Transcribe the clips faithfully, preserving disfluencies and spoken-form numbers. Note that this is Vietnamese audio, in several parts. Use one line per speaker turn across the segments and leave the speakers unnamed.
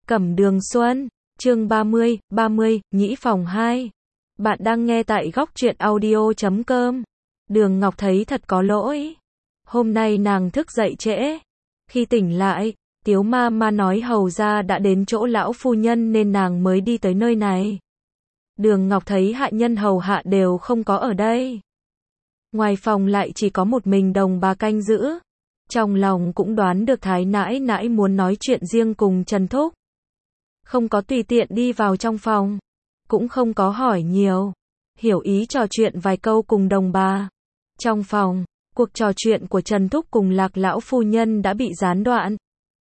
Cẩm Đường Xuân, chương ba mươi, ba mươi, nhĩ phòng hai. Bạn đang nghe tại góc truyện audio chấm com. Đường Ngọc thấy thật có lỗi. Hôm nay nàng thức dậy trễ. Khi tỉnh lại, Tiếu ma ma nói hầu ra đã đến chỗ lão phu nhân nên nàng mới đi tới nơi này. Đường Ngọc thấy hạ nhân hầu hạ đều không có ở đây. Ngoài phòng lại chỉ có một mình Đồng bà canh giữ. Trong lòng cũng đoán được Thái nãi nãi muốn nói chuyện riêng cùng Trần Thúc. Không có tùy tiện đi vào trong phòng. Cũng không có hỏi nhiều. Hiểu ý trò chuyện vài câu cùng Đồng bà. Trong phòng, cuộc trò chuyện của Trần Thúc cùng Lạc lão phu nhân đã bị gián đoạn.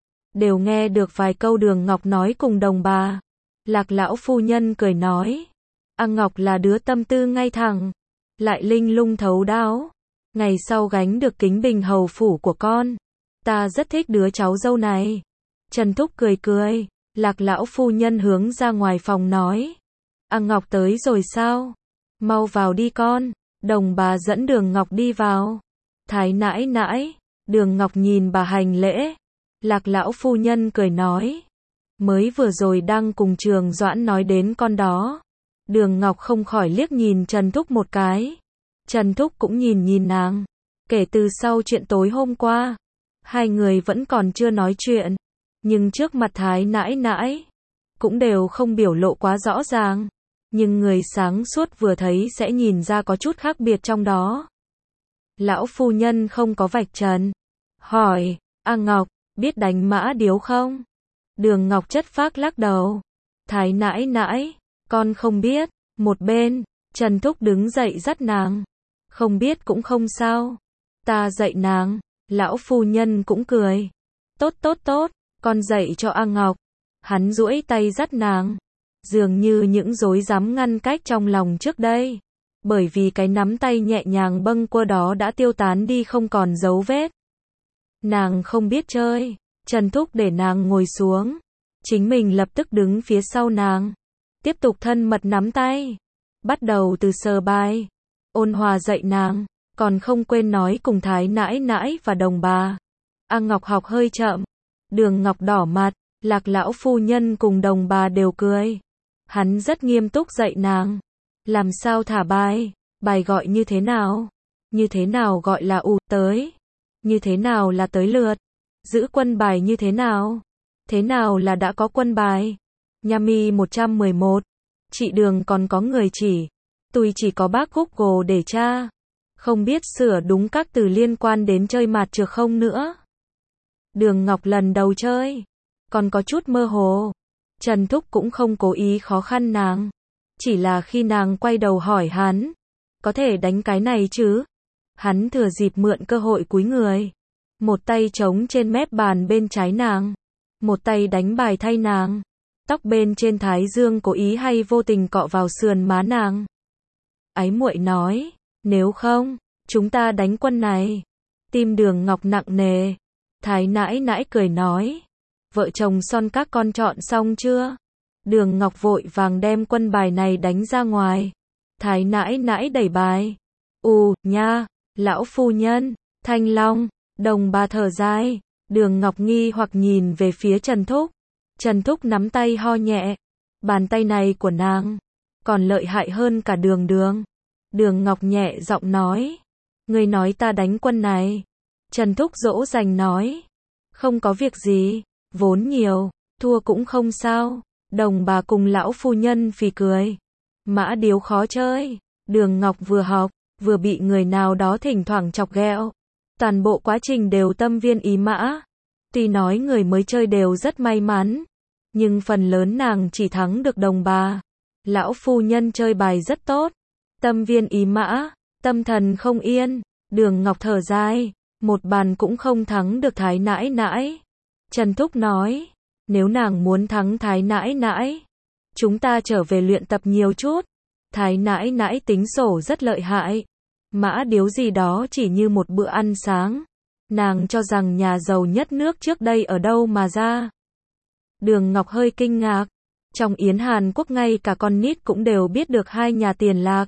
Đều nghe được vài câu Đường Ngọc nói cùng Đồng bà. Lạc lão phu nhân cười nói. A Ngọc là đứa tâm tư ngay thẳng. Lại linh lung thấu đáo. Ngày sau gánh được kính bình hầu phủ của con. Ta rất thích đứa cháu dâu này. Trần Thúc cười cười. Lạc lão phu nhân hướng ra ngoài phòng nói. A Ngọc tới rồi sao? Mau vào đi con. Đồng bà dẫn Đường Ngọc đi vào. Thái nãi nãi. Đường Ngọc nhìn bà hành lễ. Lạc lão phu nhân cười nói. Mới vừa rồi đang cùng Trường Doãn nói đến con đó. Đường Ngọc không khỏi liếc nhìn Trần Thúc một cái. Trần Thúc cũng nhìn nhìn nàng. Kể từ sau chuyện tối hôm qua, hai người vẫn còn chưa nói chuyện. Nhưng trước mặt Thái nãi nãi, cũng đều không biểu lộ quá rõ ràng. Nhưng người sáng suốt vừa thấy sẽ nhìn ra có chút khác biệt trong đó. Lão phu nhân không có vạch trần. Hỏi, A Ngọc, biết đánh mã điếu không? Đường Ngọc chất phác lắc đầu. Thái nãi nãi, con không biết. Một bên, Trần Thúc đứng dậy dắt nàng. Không biết cũng không sao. Ta dạy nàng. Lão phu nhân cũng cười. Tốt tốt tốt, con dạy cho A Ngọc. Hắn duỗi tay dắt nàng. Dường như những rối rắm ngăn cách trong lòng trước đây. Bởi vì cái nắm tay nhẹ nhàng bâng quơ đó đã tiêu tán đi không còn dấu vết. Nàng không biết chơi. Trần Thúc để nàng ngồi xuống. Chính mình lập tức đứng phía sau nàng. Tiếp tục thân mật nắm tay. Bắt đầu từ sờ bài. Ôn hòa dạy nàng. Còn không quên nói cùng Thái nãi nãi và Đồng bà. A Ngọc học hơi chậm. Đường Ngọc đỏ mặt. Lạc lão phu nhân cùng Đồng bà đều cười. Hắn rất nghiêm túc dạy nàng. Làm sao thả bài? Bài gọi như thế nào? Như thế nào gọi là ù tới? Như thế nào là tới lượt? Giữ quân bài như thế nào? Thế nào là đã có quân bài? Nhami một trăm mười một. Chị Đường còn có người chỉ. Tôi chỉ có bác Google để tra. Không biết sửa đúng các từ liên quan đến chơi mạt trược không nữa. Đường Ngọc lần đầu chơi. Còn có chút mơ hồ. Trần Thúc cũng không cố ý khó khăn nàng. Chỉ là khi nàng quay đầu hỏi hắn. Có thể đánh cái này chứ? Hắn thừa dịp mượn cơ hội cúi người. Một tay trống trên mép bàn bên trái nàng. Một tay đánh bài thay nàng. Tóc bên trên thái dương cố ý hay vô tình cọ vào sườn má nàng. Ái muội nói. Nếu không, chúng ta đánh quân này. Tim Đường Ngọc nặng nề. Thái nãi nãi cười nói. Vợ chồng son các con chọn xong chưa? Đường Ngọc vội vàng đem quân bài này đánh ra ngoài. Thái nãi nãi đẩy bài. Ù, nha, lão phu nhân, Thanh Long, Đồng bà thở dài. Đường Ngọc nghi hoặc nhìn về phía Trần Thúc. Trần Thúc nắm tay ho nhẹ. Bàn tay này của nàng còn lợi hại hơn cả Đường Đường. Đường Ngọc nhẹ giọng nói. Ngươi nói ta đánh quân này. Trần Thúc dỗ dành nói. Không có việc gì. Vốn nhiều. Thua cũng không sao. Đồng bà cùng lão phu nhân phì cười. Mã điếu khó chơi. Đường Ngọc vừa học, vừa bị người nào đó thỉnh thoảng chọc ghẹo. Toàn bộ quá trình đều tâm viên ý mã. Tuy nói người mới chơi đều rất may mắn. Nhưng phần lớn nàng chỉ thắng được Đồng bà. Lão phu nhân chơi bài rất tốt. Tâm viên ý mã. Tâm thần không yên. Đường Ngọc thở dài. Một bàn cũng không thắng được Thái nãi nãi. Trần Thúc nói. Nếu nàng muốn thắng Thái nãi nãi. Chúng ta trở về luyện tập nhiều chút. Thái nãi nãi tính sổ rất lợi hại. Mã điếu gì đó chỉ như một bữa ăn sáng. Nàng cho rằng nhà giàu nhất nước trước đây ở đâu mà ra. Đường Ngọc hơi kinh ngạc. Trong yến Hàn Quốc ngay cả con nít cũng đều biết được hai nhà tiền Lạc.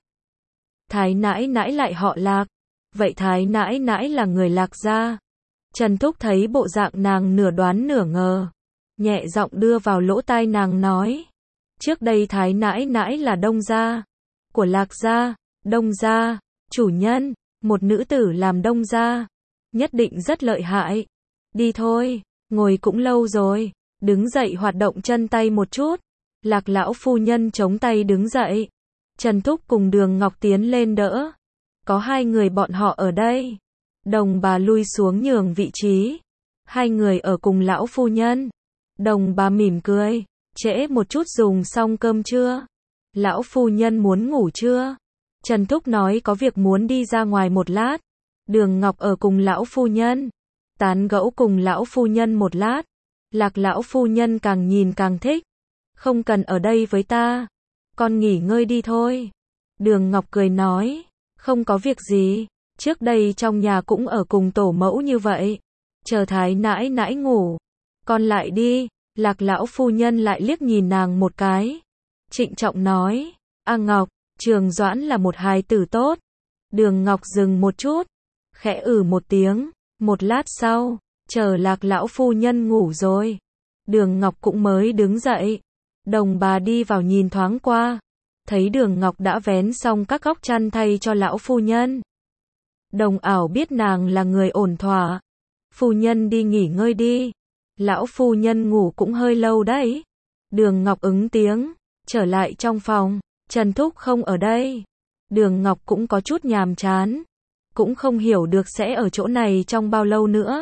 Thái nãi nãi lại họ Lạc. Vậy Thái nãi nãi là người Lạc gia. Trần Thúc thấy bộ dạng nàng nửa đoán nửa ngờ. nhẹ giọng đưa vào lỗ tai nàng nói. Trước đây Thái nãi nãi là Đông gia, của Lạc gia, Đông gia, chủ nhân, một nữ tử làm Đông gia, nhất định rất lợi hại. Đi thôi, ngồi cũng lâu rồi, đứng dậy hoạt động chân tay một chút. Lạc lão phu nhân chống tay đứng dậy. Trần Thúc cùng Đường Ngọc tiến lên đỡ. Có hai người bọn họ ở đây. Đồng bà lui xuống nhường vị trí. Hai người ở cùng lão phu nhân. Đồng bà mỉm cười. Trễ một chút dùng xong cơm chưa? Lão phu nhân muốn ngủ chưa? Trần Thúc nói có việc muốn đi ra ngoài một lát. Đường Ngọc ở cùng lão phu nhân. Tán gẫu cùng lão phu nhân một lát. Lạc lão phu nhân càng nhìn càng thích. Không cần ở đây với ta. Con nghỉ ngơi đi thôi. Đường Ngọc cười nói. Không có việc gì. Trước đây trong nhà cũng ở cùng tổ mẫu như vậy. Chờ Thái nãi nãi ngủ. Con lại đi. Lạc lão phu nhân lại liếc nhìn nàng một cái. Trịnh trọng nói. A Ngọc, Trường Doãn là một hài tử tốt. Đường Ngọc dừng một chút. Khẽ ử một tiếng. Một lát sau, chờ Lạc lão phu nhân ngủ rồi. Đường Ngọc cũng mới đứng dậy. Đồng bà đi vào nhìn thoáng qua. Thấy Đường Ngọc đã vén xong các góc chăn thay cho lão phu nhân. Đồng ảo biết nàng là người ổn thỏa. Phu nhân đi nghỉ ngơi đi. Lão phu nhân ngủ cũng hơi lâu đấy. Đường Ngọc ứng tiếng. Trở lại trong phòng. Trần Thúc không ở đây. Đường Ngọc cũng có chút nhàm chán. Cũng không hiểu được sẽ ở chỗ này trong bao lâu nữa.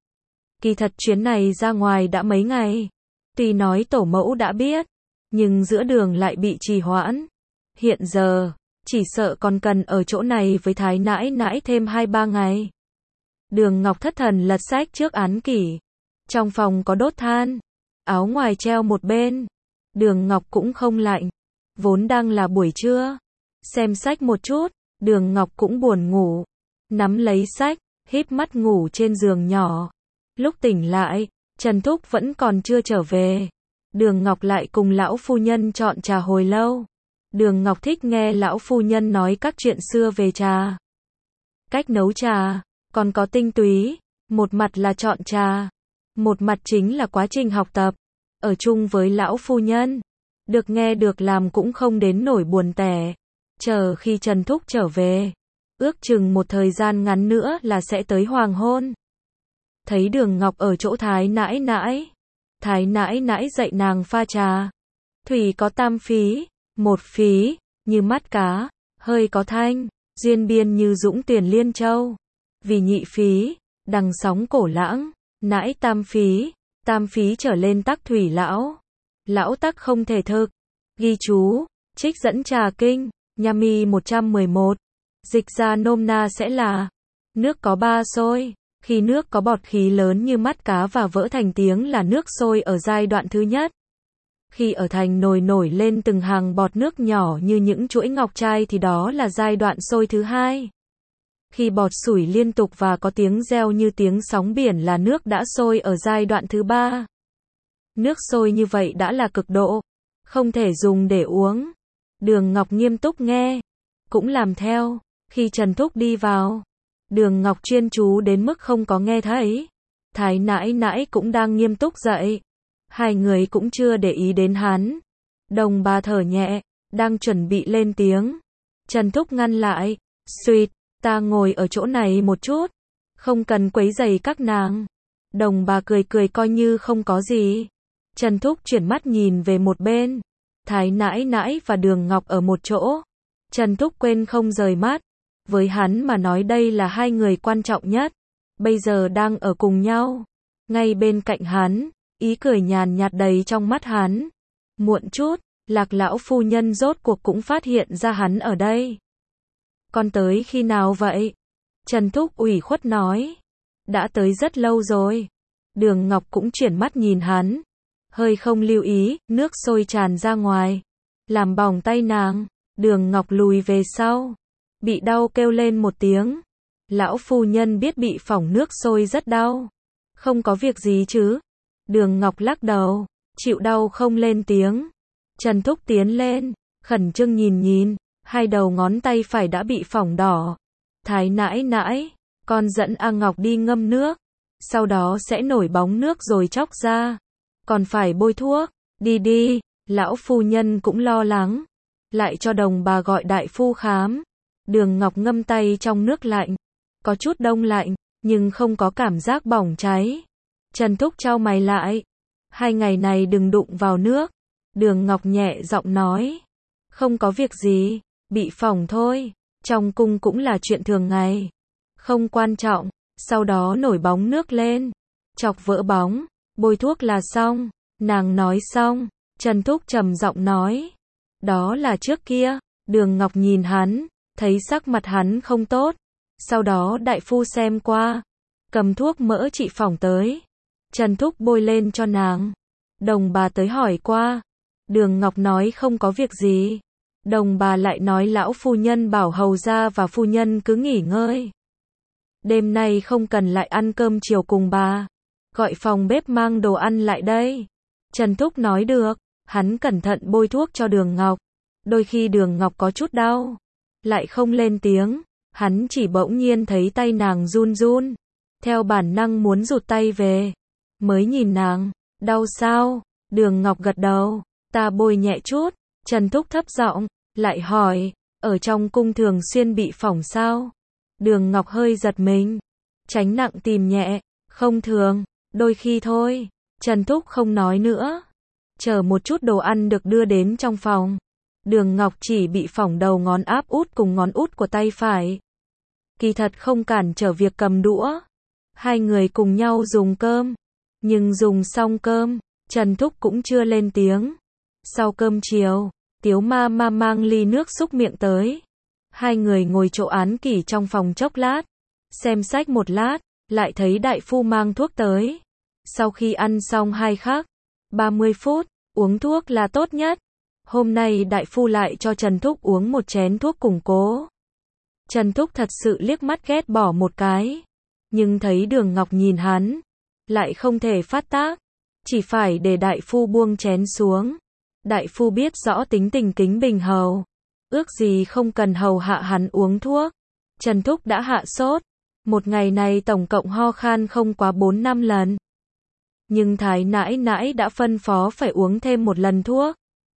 Kỳ thật chuyến này ra ngoài đã mấy ngày. Tuy nói tổ mẫu đã biết. Nhưng giữa đường lại bị trì hoãn. Hiện giờ, chỉ sợ còn cần ở chỗ này với Thái nãi nãi thêm hai ba ngày. Đường Ngọc thất thần lật sách trước án kỷ. Trong phòng có đốt than. Áo ngoài treo một bên. Đường Ngọc cũng không lạnh. Vốn đang là buổi trưa. Xem sách một chút. Đường Ngọc cũng buồn ngủ. Nắm lấy sách, híp mắt ngủ trên giường nhỏ. Lúc tỉnh lại, Trần Thúc vẫn còn chưa trở về. Đường Ngọc lại cùng lão phu nhân chọn trà hồi lâu. Đường Ngọc thích nghe lão phu nhân nói các chuyện xưa về trà. Cách nấu trà, còn có tinh túy. Một mặt là chọn trà. Một mặt chính là quá trình học tập. Ở chung với lão phu nhân. Được nghe được làm cũng không đến nổi buồn tẻ. Chờ khi Trần Thúc trở về. Ước chừng một thời gian ngắn nữa là sẽ tới hoàng hôn. Thấy Đường Ngọc ở chỗ Thái nãi nãi. Thái nãi nãi dạy nàng pha trà. Thủy có tam phí, một phí, như mắt cá, hơi có thanh, duyên biên như dũng tiền liên châu. Vì nhị phí, đằng sóng cổ lãng, nãi tam phí, tam phí trở lên tắc thủy lão. Lão tắc không thể thực. Ghi chú, trích dẫn trà kinh, Nham mi một trăm mười một. Dịch ra nôm na sẽ là nước có ba sôi. Khi nước có bọt khí lớn như mắt cá và vỡ thành tiếng là nước sôi ở giai đoạn thứ nhất. Khi ở thành nồi nổi lên từng hàng bọt nước nhỏ như những chuỗi ngọc trai thì đó là giai đoạn sôi thứ hai. Khi bọt sủi liên tục và có tiếng reo như tiếng sóng biển là nước đã sôi ở giai đoạn thứ ba. Nước sôi như vậy đã là cực độ, không thể dùng để uống. Đường Ngọc nghiêm túc nghe, cũng làm theo. Khi Trần Thúc đi vào, Đường Ngọc chuyên chú đến mức không có nghe thấy. Thái nãi nãi cũng đang nghiêm túc dậy. Hai người cũng chưa để ý đến hắn. Đồng bà thở nhẹ, đang chuẩn bị lên tiếng. Trần Thúc ngăn lại. Xuyệt, ta ngồi ở chỗ này một chút. Không cần quấy rầy các nàng. Đồng bà cười cười coi như không có gì. Trần Thúc chuyển mắt nhìn về một bên. Thái nãi nãi và Đường Ngọc ở một chỗ. Trần Thúc quên không rời mắt. Với hắn mà nói đây là hai người quan trọng nhất. Bây giờ đang ở cùng nhau. Ngay bên cạnh hắn, ý cười nhàn nhạt đầy trong mắt hắn. Muộn chút, Lạc lão phu nhân rốt cuộc cũng phát hiện ra hắn ở đây. Con tới khi nào vậy? Trần Thúc ủy khuất nói. Đã tới rất lâu rồi. Đường Ngọc cũng chuyển mắt nhìn hắn. Hơi không lưu ý, nước sôi tràn ra ngoài. Làm bỏng tay nàng. Đường Ngọc lùi về sau. Bị đau kêu lên một tiếng. Lão phu nhân biết bị phỏng nước sôi rất đau. Không có việc gì chứ? Đường Ngọc lắc đầu. Chịu đau không lên tiếng. Trần Thúc tiến lên. Khẩn trương nhìn nhìn. Hai đầu ngón tay phải đã bị phỏng đỏ. Thái nãi nãi. Con dẫn A Ngọc đi ngâm nước. Sau đó sẽ nổi bóng nước rồi chóc ra. còn phải bôi thuốc, đi đi, lão phu nhân cũng lo lắng, lại cho đồng bà gọi đại phu khám. Đường Ngọc ngâm tay trong nước lạnh, có chút đông lạnh, nhưng không có cảm giác bỏng cháy. Trần Thúc chau mày lại, hai ngày này đừng đụng vào nước. Đường Ngọc nhẹ giọng nói, không có việc gì, bị phỏng thôi, trong cung cũng là chuyện thường ngày, không quan trọng. Sau đó nổi bóng nước lên, chọc vỡ bóng, bôi thuốc là xong. Nàng nói xong, Trần Thúc trầm giọng nói, đó là trước kia. Đường Ngọc nhìn hắn, thấy sắc mặt hắn không tốt. Sau đó đại phu xem qua, cầm thuốc mỡ trị phỏng tới. Trần Thúc bôi lên cho nàng. Đồng bà tới hỏi qua, Đường Ngọc nói không có việc gì. Đồng bà lại nói lão phu nhân bảo hầu gia và phu nhân cứ nghỉ ngơi, đêm nay không cần lại ăn cơm chiều cùng bà, gọi phòng bếp mang đồ ăn lại đây. Trần Thúc nói được, hắn cẩn thận bôi thuốc cho Đường Ngọc. Đôi khi Đường Ngọc có chút đau, lại không lên tiếng, hắn chỉ bỗng nhiên thấy tay nàng run run, theo bản năng muốn rụt tay về, mới nhìn nàng, đau sao? Đường Ngọc gật đầu, ta bôi nhẹ chút. Trần Thúc thấp giọng, lại hỏi, ở trong cung thường xuyên bị phỏng sao? Đường Ngọc hơi giật mình, tránh nặng tìm nhẹ, không thường, đôi khi thôi. Trần Thúc không nói nữa, chờ một chút đồ ăn được đưa đến trong phòng. Đường Ngọc chỉ bị phỏng đầu ngón áp út cùng ngón út của tay phải, kỳ thật không cản trở việc cầm đũa. Hai người cùng nhau dùng cơm, nhưng dùng xong cơm, Trần Thúc cũng chưa lên tiếng. Sau cơm chiều, Tiếu ma ma mang ly nước xúc miệng tới. Hai người ngồi chỗ án kỷ trong phòng chốc lát, xem sách một lát, lại thấy đại phu mang thuốc tới. Sau khi ăn xong hai khắc, ba mươi phút, uống thuốc là tốt nhất. Hôm nay đại phu lại cho Trần Thúc uống một chén thuốc củng cố. Trần Thúc thật sự liếc mắt ghét bỏ một cái, nhưng thấy Đường Ngọc nhìn hắn, lại không thể phát tác, chỉ phải để đại phu buông chén xuống. Đại phu biết rõ tính tình Kính Bình hầu, ước gì không cần hầu hạ hắn uống thuốc. Trần Thúc đã hạ sốt, một ngày này tổng cộng ho khan không quá bốn năm lần. Nhưng thái nãi nãi đã phân phó phải uống thêm một lần thuốc.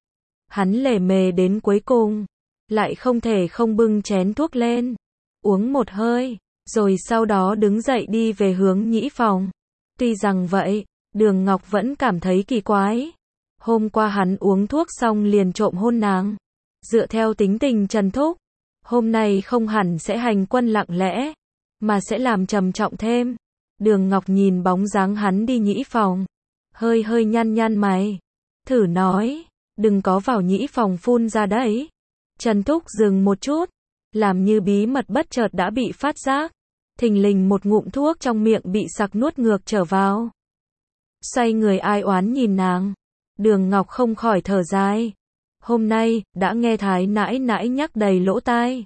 Hắn lề mề đến cuối cùng, lại không thể không bưng chén thuốc lên, uống một hơi, rồi sau đó đứng dậy đi về hướng nhĩ phòng. Tuy rằng vậy, Đường Ngọc vẫn cảm thấy kỳ quái. Hôm qua hắn uống thuốc xong liền trộm hôn nàng. Dựa theo tính tình Trần Thúc, hôm nay không hẳn sẽ hành quân lặng lẽ, mà sẽ làm trầm trọng thêm. Đường Ngọc nhìn bóng dáng hắn đi nhĩ phòng, hơi hơi nhăn nhăn mày, thử nói, đừng có vào nhĩ phòng phun ra đấy. Trần Thúc dừng một chút, làm như bí mật bất chợt đã bị phát giác. Thình lình một ngụm thuốc trong miệng bị sặc nuốt ngược trở vào. Xoay người ai oán nhìn nàng, Đường Ngọc không khỏi thở dài. Hôm nay, đã nghe thái nãi nãi nhắc đầy lỗ tai.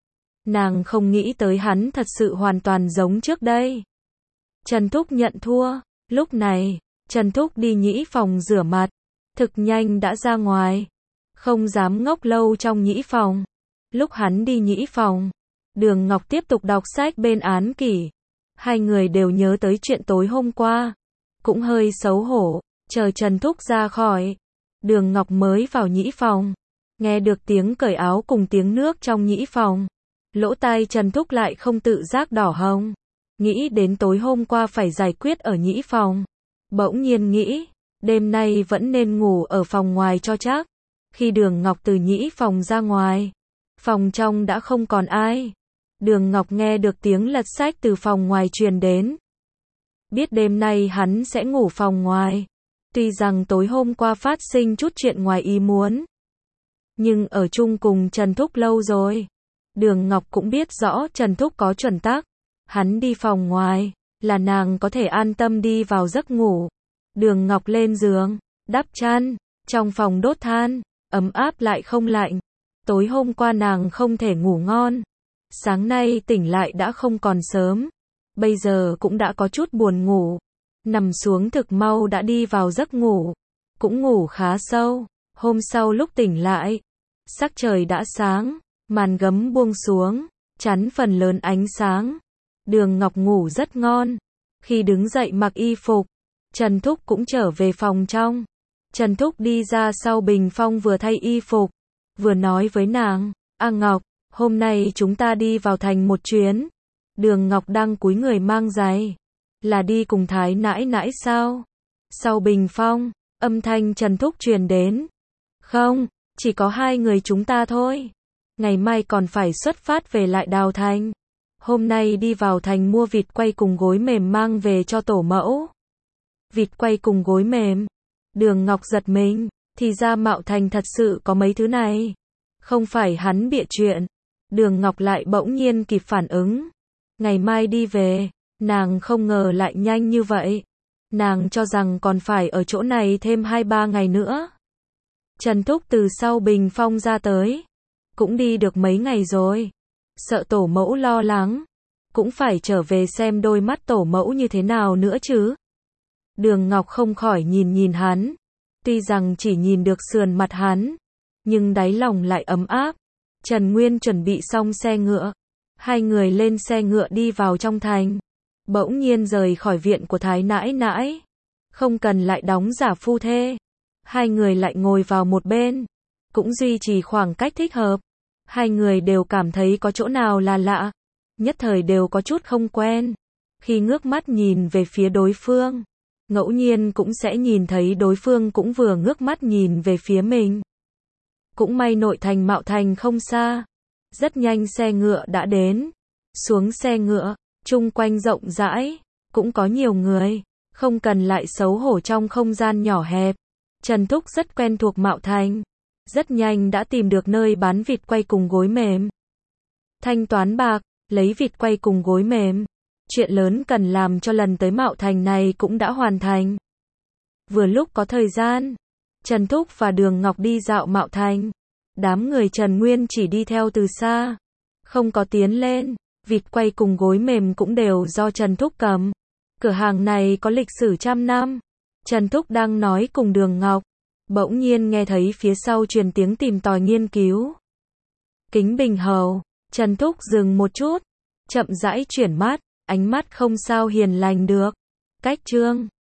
Nàng không nghĩ tới hắn thật sự hoàn toàn giống trước đây. Trần Thúc nhận thua. Lúc này, Trần Thúc đi nhĩ phòng rửa mặt, thực nhanh đã ra ngoài, không dám ngốc lâu trong nhĩ phòng. Lúc hắn đi nhĩ phòng, Đường Ngọc tiếp tục đọc sách bên án kỷ. Hai người đều nhớ tới chuyện tối hôm qua, cũng hơi xấu hổ. Chờ Trần Thúc ra khỏi, Đường Ngọc mới vào nhĩ phòng, nghe được tiếng cởi áo cùng tiếng nước trong nhĩ phòng. Lỗ tai Trần Thúc lại không tự giác đỏ hồng, nghĩ đến tối hôm qua phải giải quyết ở nhĩ phòng. Bỗng nhiên nghĩ, đêm nay vẫn nên ngủ ở phòng ngoài cho chắc. Khi Đường Ngọc từ nhĩ phòng ra ngoài, phòng trong đã không còn ai. Đường Ngọc nghe được tiếng lật sách từ phòng ngoài truyền đến. Biết đêm nay hắn sẽ ngủ phòng ngoài. Tuy rằng tối hôm qua phát sinh chút chuyện ngoài ý muốn, nhưng ở chung cùng Trần Thúc lâu rồi. Đường Ngọc cũng biết rõ Trần Thúc có chuẩn tắc. Hắn đi phòng ngoài, là nàng có thể an tâm đi vào giấc ngủ. Đường Ngọc lên giường, đắp chăn, trong phòng đốt than, ấm áp lại không lạnh. Tối hôm qua nàng không thể ngủ ngon. Sáng nay tỉnh lại đã không còn sớm. Bây giờ cũng đã có chút buồn ngủ. Nằm xuống thực mau đã đi vào giấc ngủ. Cũng ngủ khá sâu. Hôm sau lúc tỉnh lại, sắc trời đã sáng, màn gấm buông xuống, chắn phần lớn ánh sáng. Đường Ngọc ngủ rất ngon. Khi đứng dậy mặc y phục, Trần Thúc cũng trở về phòng trong. Trần Thúc đi ra sau bình phong vừa thay y phục, vừa nói với nàng, A Ngọc, hôm nay chúng ta đi vào thành một chuyến. Đường Ngọc đang cúi người mang giày. Là đi cùng Thái nãi nãi sao? Sau bình phong, âm thanh Trần Thúc truyền đến. Không, chỉ có hai người chúng ta thôi. Ngày mai còn phải xuất phát về lại Đào Thành. Hôm nay đi vào thành mua vịt quay cùng gối mềm mang về cho tổ mẫu. Vịt quay cùng gối mềm. Đường Ngọc giật mình, thì ra Mạo Thành thật sự có mấy thứ này. Không phải hắn bịa chuyện. Đường Ngọc lại bỗng nhiên kịp phản ứng. Ngày mai đi về, nàng không ngờ lại nhanh như vậy. Nàng cho rằng còn phải ở chỗ này thêm hai ba ngày nữa. Trần Thúc từ sau bình phong ra tới. Cũng đi được mấy ngày rồi. Sợ tổ mẫu lo lắng. Cũng phải trở về xem đôi mắt tổ mẫu như thế nào nữa chứ. Đường Ngọc không khỏi nhìn nhìn hắn. Tuy rằng chỉ nhìn được sườn mặt hắn, nhưng đáy lòng lại ấm áp. Trần Nguyên chuẩn bị xong xe ngựa. Hai người lên xe ngựa đi vào trong thành. Bỗng nhiên rời khỏi viện của Thái nãi nãi. Không cần lại đóng giả phu thê. Hai người lại ngồi vào một bên. Cũng duy trì khoảng cách thích hợp. Hai người đều cảm thấy có chỗ nào là lạ. Nhất thời đều có chút không quen. Khi ngước mắt nhìn về phía đối phương, ngẫu nhiên cũng sẽ nhìn thấy đối phương cũng vừa ngước mắt nhìn về phía mình. Cũng may nội thành Mạo Thành không xa. Rất nhanh xe ngựa đã đến. Xuống xe ngựa, chung quanh rộng rãi, cũng có nhiều người, không cần lại xấu hổ trong không gian nhỏ hẹp. Trần Thúc rất quen thuộc Mạo Thành. Rất nhanh đã tìm được nơi bán vịt quay cùng gối mềm. Thanh toán bạc, lấy vịt quay cùng gối mềm. Chuyện lớn cần làm cho lần tới Mạo Thành này cũng đã hoàn thành. Vừa lúc có thời gian, Trần Thúc và Đường Ngọc đi dạo Mạo Thành. Đám người Trần Nguyên chỉ đi theo từ xa, không có tiến lên. Vịt quay cùng gối mềm cũng đều do Trần Thúc cầm. Cửa hàng này có lịch sử trăm năm. Trần Thúc đang nói cùng Đường Ngọc, bỗng nhiên nghe thấy phía sau truyền tiếng tìm tòi nghiên cứu. Kính Bình Hầu. Trần Thúc dừng một chút, chậm rãi chuyển mắt, ánh mắt không sao hiền lành được. Cách chương